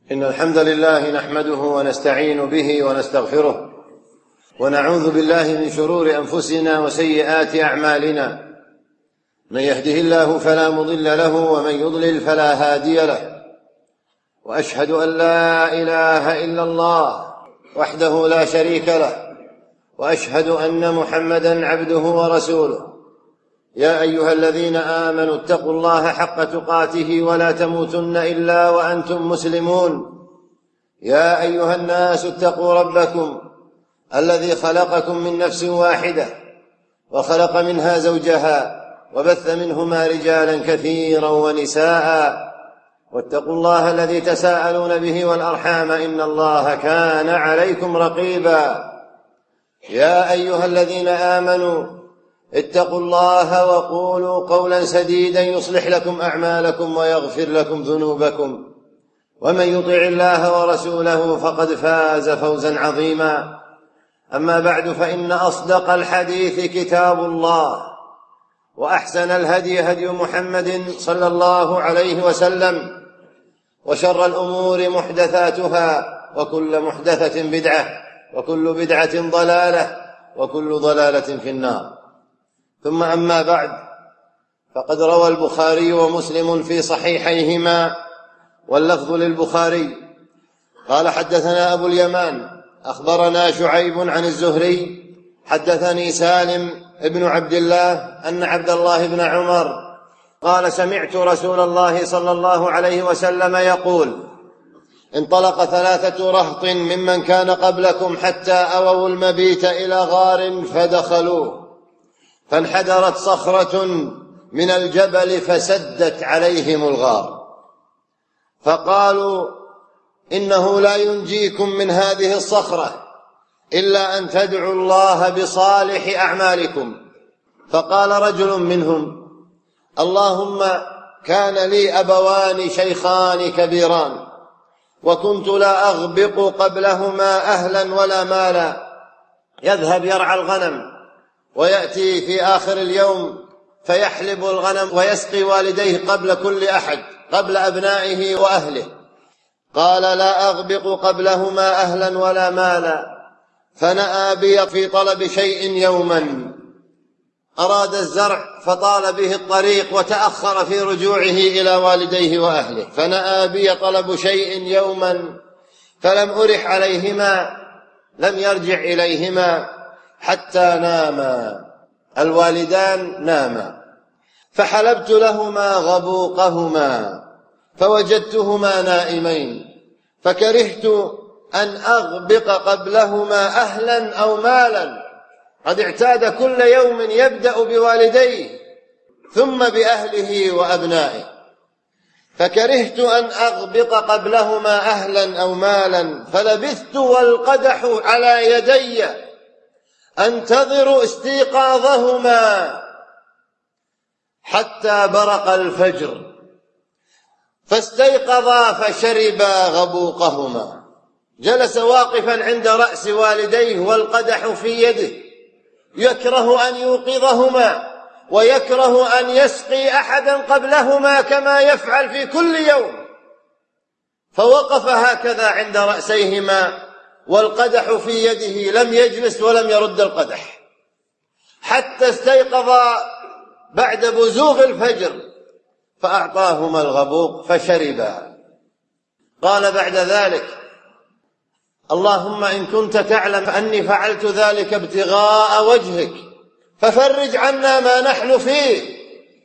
إن الحمد لله نحمده ونستعين به ونستغفره، ونعوذ بالله من شرور أنفسنا وسيئات أعمالنا. من يهده الله فلا مضل له، ومن يضلل فلا هادي له. وأشهد أن لا إله إلا الله وحده لا شريك له، وأشهد أن محمدا عبده ورسوله. يا أيها الذين آمنوا اتقوا الله حق تقاته ولا تموتن إلا وأنتم مسلمون. يا أيها الناس اتقوا ربكم الذي خلقكم من نفس واحدة، وخلق منها زوجها، وبث منهما رجالا كثيرا ونساء. واتقوا الله الذي تساءلون به والأرحام، إن الله كان عليكم رقيبا. يا أيها الذين آمنوا اتقوا الله وقولوا قولا سديدا يصلح لكم أعمالكم ويغفر لكم ذنوبكم، ومن يطع الله ورسوله فقد فاز فوزا عظيما. أما بعد، فإن أصدق الحديث كتاب الله، وأحسن الهدي هدي محمد صلى الله عليه وسلم، وشر الأمور محدثاتها، وكل محدثة بدعة، وكل بدعة ضلالة، وكل ضلالة في النار. ثم أما بعد، فقد روى البخاري ومسلم في صحيحيهما، واللفظ للبخاري، قال: حدثنا أبو اليمان أخبرنا شعيب عن الزهري حدثني سالم ابن عبد الله أن عبد الله بن عمر قال: سمعت رسول الله صلى الله عليه وسلم يقول: انطلق 3 رهط ممن كان قبلكم حتى أووا المبيت إلى غار فدخلوه، فانحدرت صخرة من الجبل فسدت عليهم الغار، فقالوا: إنه لا ينجيكم من هذه الصخرة إلا أن تدعوا الله بصالح أعمالكم. فقال رجل منهم: اللهم كان لي أبوان شيخان كبيران، وكنت لا أغبق قبلهما أهلا ولا مالا، يذهب يرعى الغنم ويأتي في آخر اليوم فيحلب الغنم ويسقي والديه قبل كل أحد، قبل أبنائه وأهله. قال: لا أغبق قبلهما أهلا ولا مالا، فنأى بي في طلب شيء يوما، أراد الزرع فطال به الطريق وتأخر في رجوعه إلى والديه وأهله، فنأى بي طلب شيء يوما فلم أرح عليهما، لم يرجع إليهما حتى ناما، الوالدان ناما، فحلبت لهما غبوقهما فوجدتهما نائمين، فكرهت أن أغبق قبلهما أهلا أو مالا، قد اعتاد كل يوم يبدأ بوالديه ثم بأهله وأبنائه، فكرهت أن أغبق قبلهما أهلا أو مالا، فلبثت والقدح على يدي أنتظر استيقاظهما حتى برق الفجر، فاستيقظا فشربا غبوقهما. جلس واقفا عند رأس والديه والقدح في يده، يكره أن يوقظهما، ويكره أن يسقي أحدا قبلهما كما يفعل في كل يوم، فوقف هكذا عند رأسيهما والقدح في يده، لم يجلس ولم يرد القدح حتى استيقظا بعد بزوغ الفجر، فأعطاهما الغبوق فشربا. قال بعد ذلك: اللهم إن كنت تعلم أني فعلت ذلك ابتغاء وجهك ففرج عنا ما نحن فيه.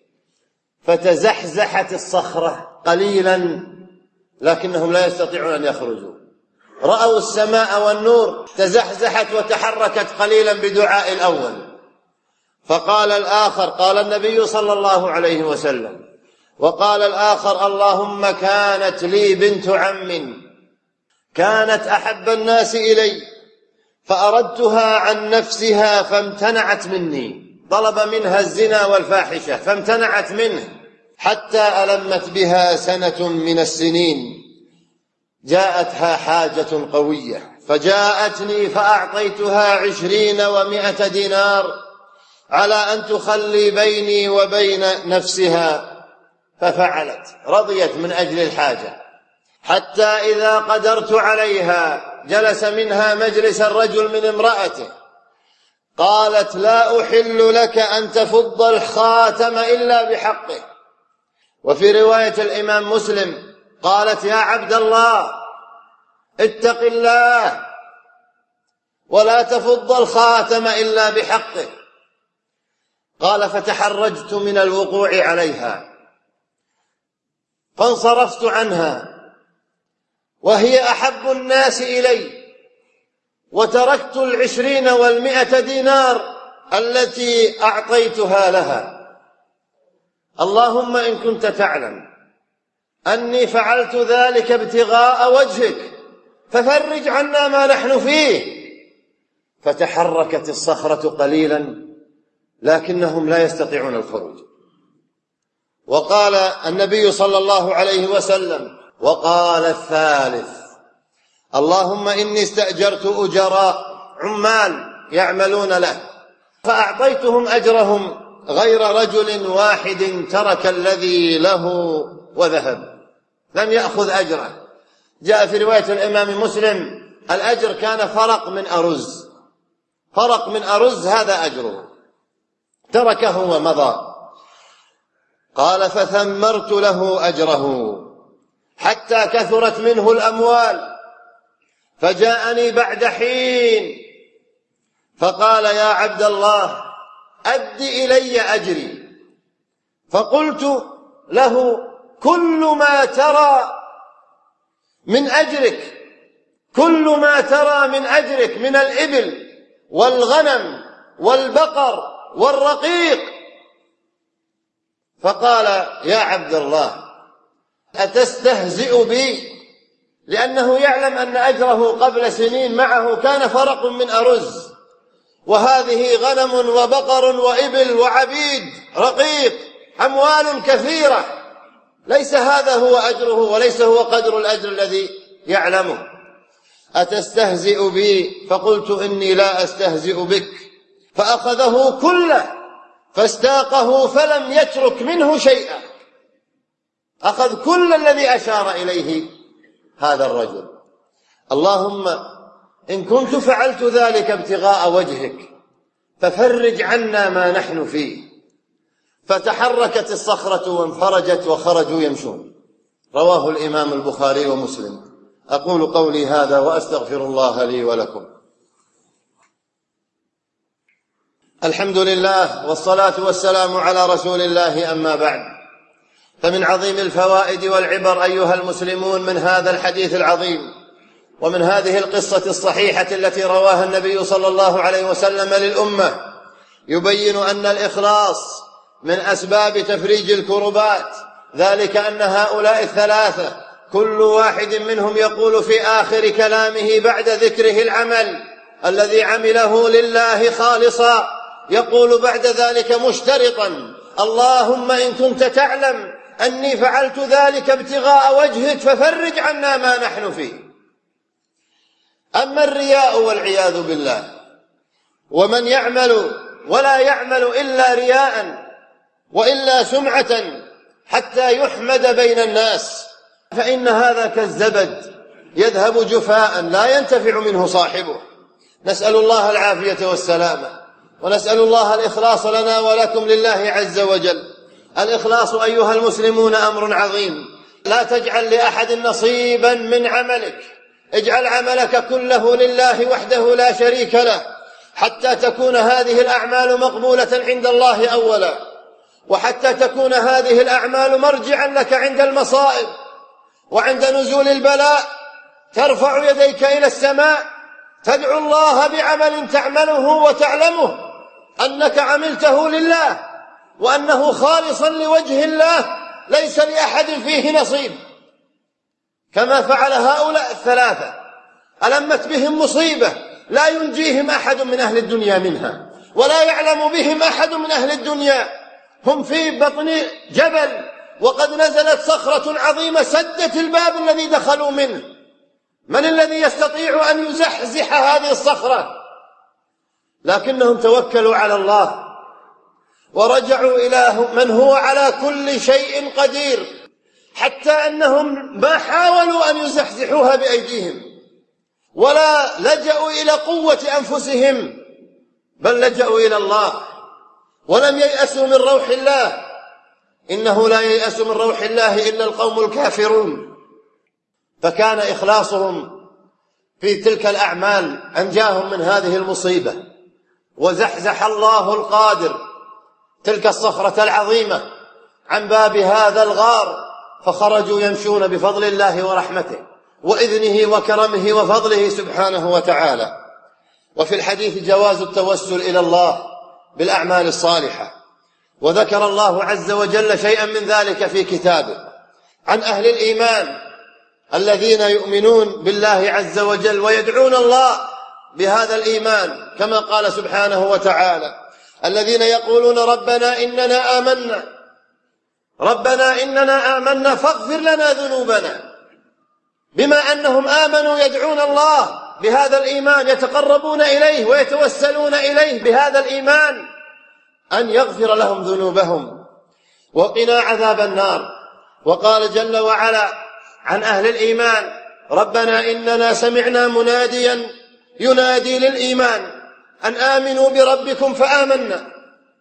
فتزحزحت الصخرة قليلا، لكنهم لا يستطيعون أن يخرجوا. رأوا السماء والنور، تزحزحت وتحركت قليلا بدعاء الأول. فقال الآخر، قال النبي صلى الله عليه وسلم، وقال الآخر: اللهم كانت لي بنت عم كانت أحب الناس إلي، فأردتها عن نفسها فامتنعت مني، طلب منها الزنا والفاحشة فامتنعت منه، حتى ألمت بها سنة من السنين، جاءتها حاجة قوية فجاءتني فأعطيتها 20 و100 دينار على أن تخلي بيني وبين نفسها، ففعلت، رضيت من أجل الحاجة. حتى إذا قدرت عليها جلس منها مجلس الرجل من امرأته، قالت: لا أحل لك أن تفض الخاتم إلا بحقه. وفي رواية الإمام مسلم قالت: يا عبد الله اتق الله ولا تفض الخاتم إلا بحقه. قال: فتحرجت من الوقوع عليها فانصرفت عنها وهي أحب الناس إلي، وتركت 20 و100 دينار التي أعطيتها لها. اللهم إن كنت تعلم أني فعلت ذلك ابتغاء وجهك ففرج عنا ما نحن فيه. فتحركت الصخرة قليلا لكنهم لا يستطيعون الخروج. وقال النبي صلى الله عليه وسلم: وقال الثالث: اللهم إني استأجرت أجراء عمال يعملون له فأعطيتهم أجرهم غير رجل واحد ترك الذي له وذهب، لم يأخذ أجره. جاء في رواية الإمام مسلم: الأجر كان فرق من أرز، فرق من أرز هذا أجره، تركه ومضى. قال: فثمرت له أجره حتى كثرت منه الأموال، فجاءني بعد حين فقال: يا عبد الله أد إلي أجري. فقلت له: كل ما ترى من أجرك، كل ما ترى من أجرك من الإبل والغنم والبقر والرقيق. فقال: يا عبد الله أتستهزئ بي؟ لأنه يعلم أن أجره قبل سنين معه كان فرق من أرز، وهذه غنم وبقر وإبل وعبيد رقيق، أموال كثيرة، ليس هذا هو أجره وليس هو قدر الأجر الذي يعلمه. أتستهزئ بي؟ فقلت: إني لا أستهزئ بك. فأخذه كله فاستاقه فلم يترك منه شيئا، أخذ كل الذي أشار إليه هذا الرجل. اللهم إن كنت فعلت ذلك ابتغاء وجهك ففرج عنا ما نحن فيه. فتحركت الصخرة وانفرجت وخرجوا يمشون. رواه الإمام البخاري ومسلم. أقول قولي هذا وأستغفر الله لي ولكم. الحمد لله والصلاة والسلام على رسول الله، أما بعد، فمن عظيم الفوائد والعبر أيها المسلمون من هذا الحديث العظيم ومن هذه القصة الصحيحة التي رواها النبي صلى الله عليه وسلم للأمة، يبين أن الإخلاص من أسباب تفريج الكربات، ذلك أن هؤلاء الثلاثة كل واحد منهم يقول في آخر كلامه بعد ذكره العمل الذي عمله لله خالصا، يقول بعد ذلك مشترطا: اللهم إن كنت تعلم أني فعلت ذلك ابتغاء وجهك ففرج عنا ما نحن فيه. أما الرياء والعياذ بالله، ومن يعمل ولا يعمل إلا رياء وإلا سمعة حتى يحمد بين الناس، فإن هذا كالزبد يذهب جفاء لا ينتفع منه صاحبه. نسأل الله العافية والسلامة، ونسأل الله الإخلاص لنا ولكم لله عز وجل. الإخلاص أيها المسلمون أمر عظيم، لا تجعل لأحد نصيبا من عملك، اجعل عملك كله لله وحده لا شريك له، حتى تكون هذه الأعمال مقبولة عند الله أولا، وحتى تكون هذه الأعمال مرجعا لك عند المصائب وعند نزول البلاء. ترفع يديك إلى السماء تدعو الله بعمل تعمله وتعلمه أنك عملته لله وأنه خالصا لوجه الله ليس لأحد فيه نصيب، كما فعل هؤلاء الثلاثة. ألمت بهم مصيبة لا ينجيهم أحد من أهل الدنيا منها، ولا يعلم بهم أحد من أهل الدنيا. هم في بطن جبل وقد نزلت صخرة عظيمة سدت الباب الذي دخلوا منه. من الذي يستطيع أن يزحزح هذه الصخرة؟ لكنهم توكلوا على الله ورجعوا إلى من هو على كل شيء قدير، حتى أنهم ما حاولوا أن يزحزحوها بأيديهم ولا لجأوا إلى قوة أنفسهم، بل لجأوا إلى الله ولم ييأسوا من روح الله. إنه لا ييأس من روح الله إلا القوم الكافرون. فكان إخلاصهم في تلك الأعمال أنجاهم من هذه المصيبة، وزحزح الله القادر تلك الصخرة العظيمة عن باب هذا الغار، فخرجوا يمشون بفضل الله ورحمته وإذنه وكرمه وفضله سبحانه وتعالى. وفي الحديث جواز التوسل إلى الله بالأعمال الصالحة، وذكر الله عز وجل شيئا من ذلك في كتابه عن أهل الإيمان الذين يؤمنون بالله عز وجل ويدعون الله بهذا الإيمان، كما قال سبحانه وتعالى: الذين يقولون ربنا إننا آمنا فاغفر لنا ذنوبنا. بما أنهم آمنوا يدعون الله بهذا الإيمان، يتقربون إليه ويتوسلون إليه بهذا الإيمان أن يغفر لهم ذنوبهم وقنا عذاب النار. وقال جل وعلا عن أهل الإيمان: ربنا إننا سمعنا مناديا ينادي للإيمان أن آمنوا بربكم فآمنا.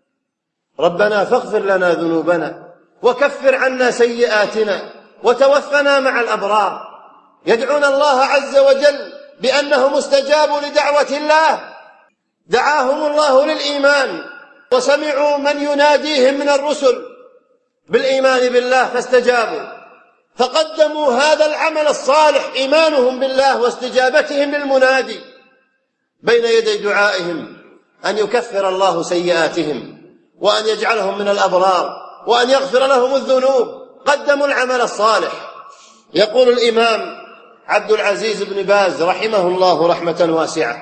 ربنا فاغفر لنا ذنوبنا وكفر عنا سيئاتنا وتوفنا مع الأبرار. يدعون الله عز وجل بأنهم استجابوا لدعوة الله، دعاهم الله للإيمان وسمعوا من يناديهم من الرسل بالإيمان بالله فاستجابوا، فقدموا هذا العمل الصالح إيمانهم بالله واستجابتهم للمنادي بين يدي دعائهم أن يكفر الله سيئاتهم وأن يجعلهم من الأبرار وأن يغفر لهم الذنوب. قدموا العمل الصالح. يقول الإمام عبد العزيز بن باز رحمه الله رحمة واسعة: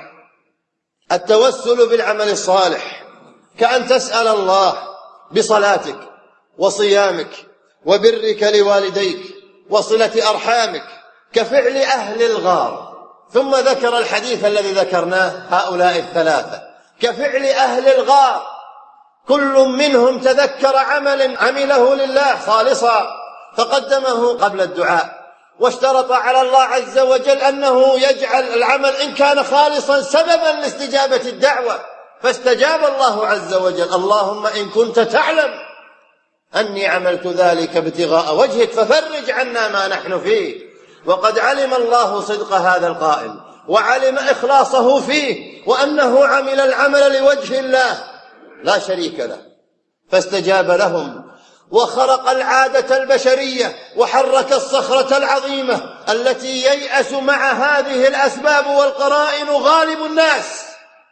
التوسل بالعمل الصالح كأن تسأل الله بصلاتك وصيامك وبرك لوالديك وصلة أرحامك كفعل أهل الغار. ثم ذكر الحديث الذي ذكرناه، هؤلاء الثلاثة كفعل أهل الغار، كل منهم تذكر عمل عمله لله خالصا فقدمه قبل الدعاء، واشترط على الله عز وجل أنه يجعل العمل إن كان خالصا سببا لاستجابة الدعوة، فاستجاب الله عز وجل: اللهم إن كنت تعلم أني عملت ذلك ابتغاء وجهك ففرج عنا ما نحن فيه. وقد علم الله صدق هذا القائل وعلم إخلاصه فيه وأنه عمل العمل لوجه الله لا شريك له، فاستجاب لهم وخرق العادة البشرية وحرك الصخرة العظيمة التي ييأس مع هذه الأسباب والقرائن غالب الناس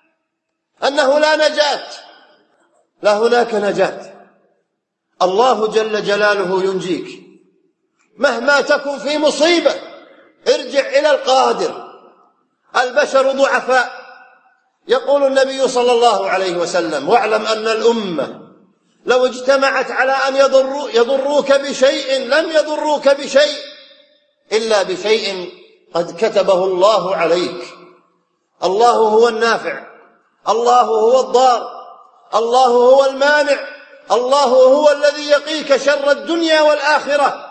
أنه لا نجاة، لا هناك نجاة. الله جل جلاله ينجيك مهما تكن في مصيبة. ارجع إلى القادر. البشر ضعفاء. يقول النبي صلى الله عليه وسلم: واعلم أن الأمة لو اجتمعت على أن يضروك بشيء لم يضروك بشيء إلا بشيء قد كتبه الله عليك. الله هو النافع، الله هو الضار، الله هو المانع، الله هو الذي يقيك شر الدنيا والآخرة،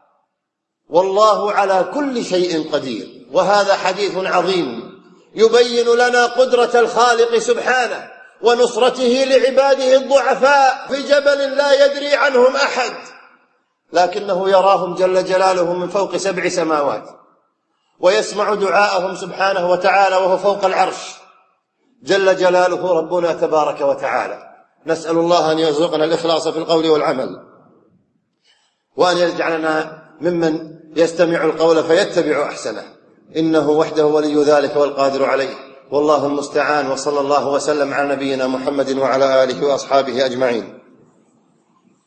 والله على كل شيء قدير. وهذا حديث عظيم يبين لنا قدرة الخالق سبحانه ونصرته لعباده الضعفاء في جبل لا يدري عنهم أحد، لكنه يراهم جل جلاله من فوق 7 سماوات ويسمع دعاءهم سبحانه وتعالى وهو فوق العرش جل جلاله ربنا تبارك وتعالى. نسأل الله أن يرزقنا الإخلاص في القول والعمل، وأن يجعلنا ممن يستمع القول فيتبع أحسنه، إنه وحده ولي ذلك والقادر عليه، والله المستعان. وصلى الله وسلم على نبينا محمد وعلى آله وأصحابه أجمعين.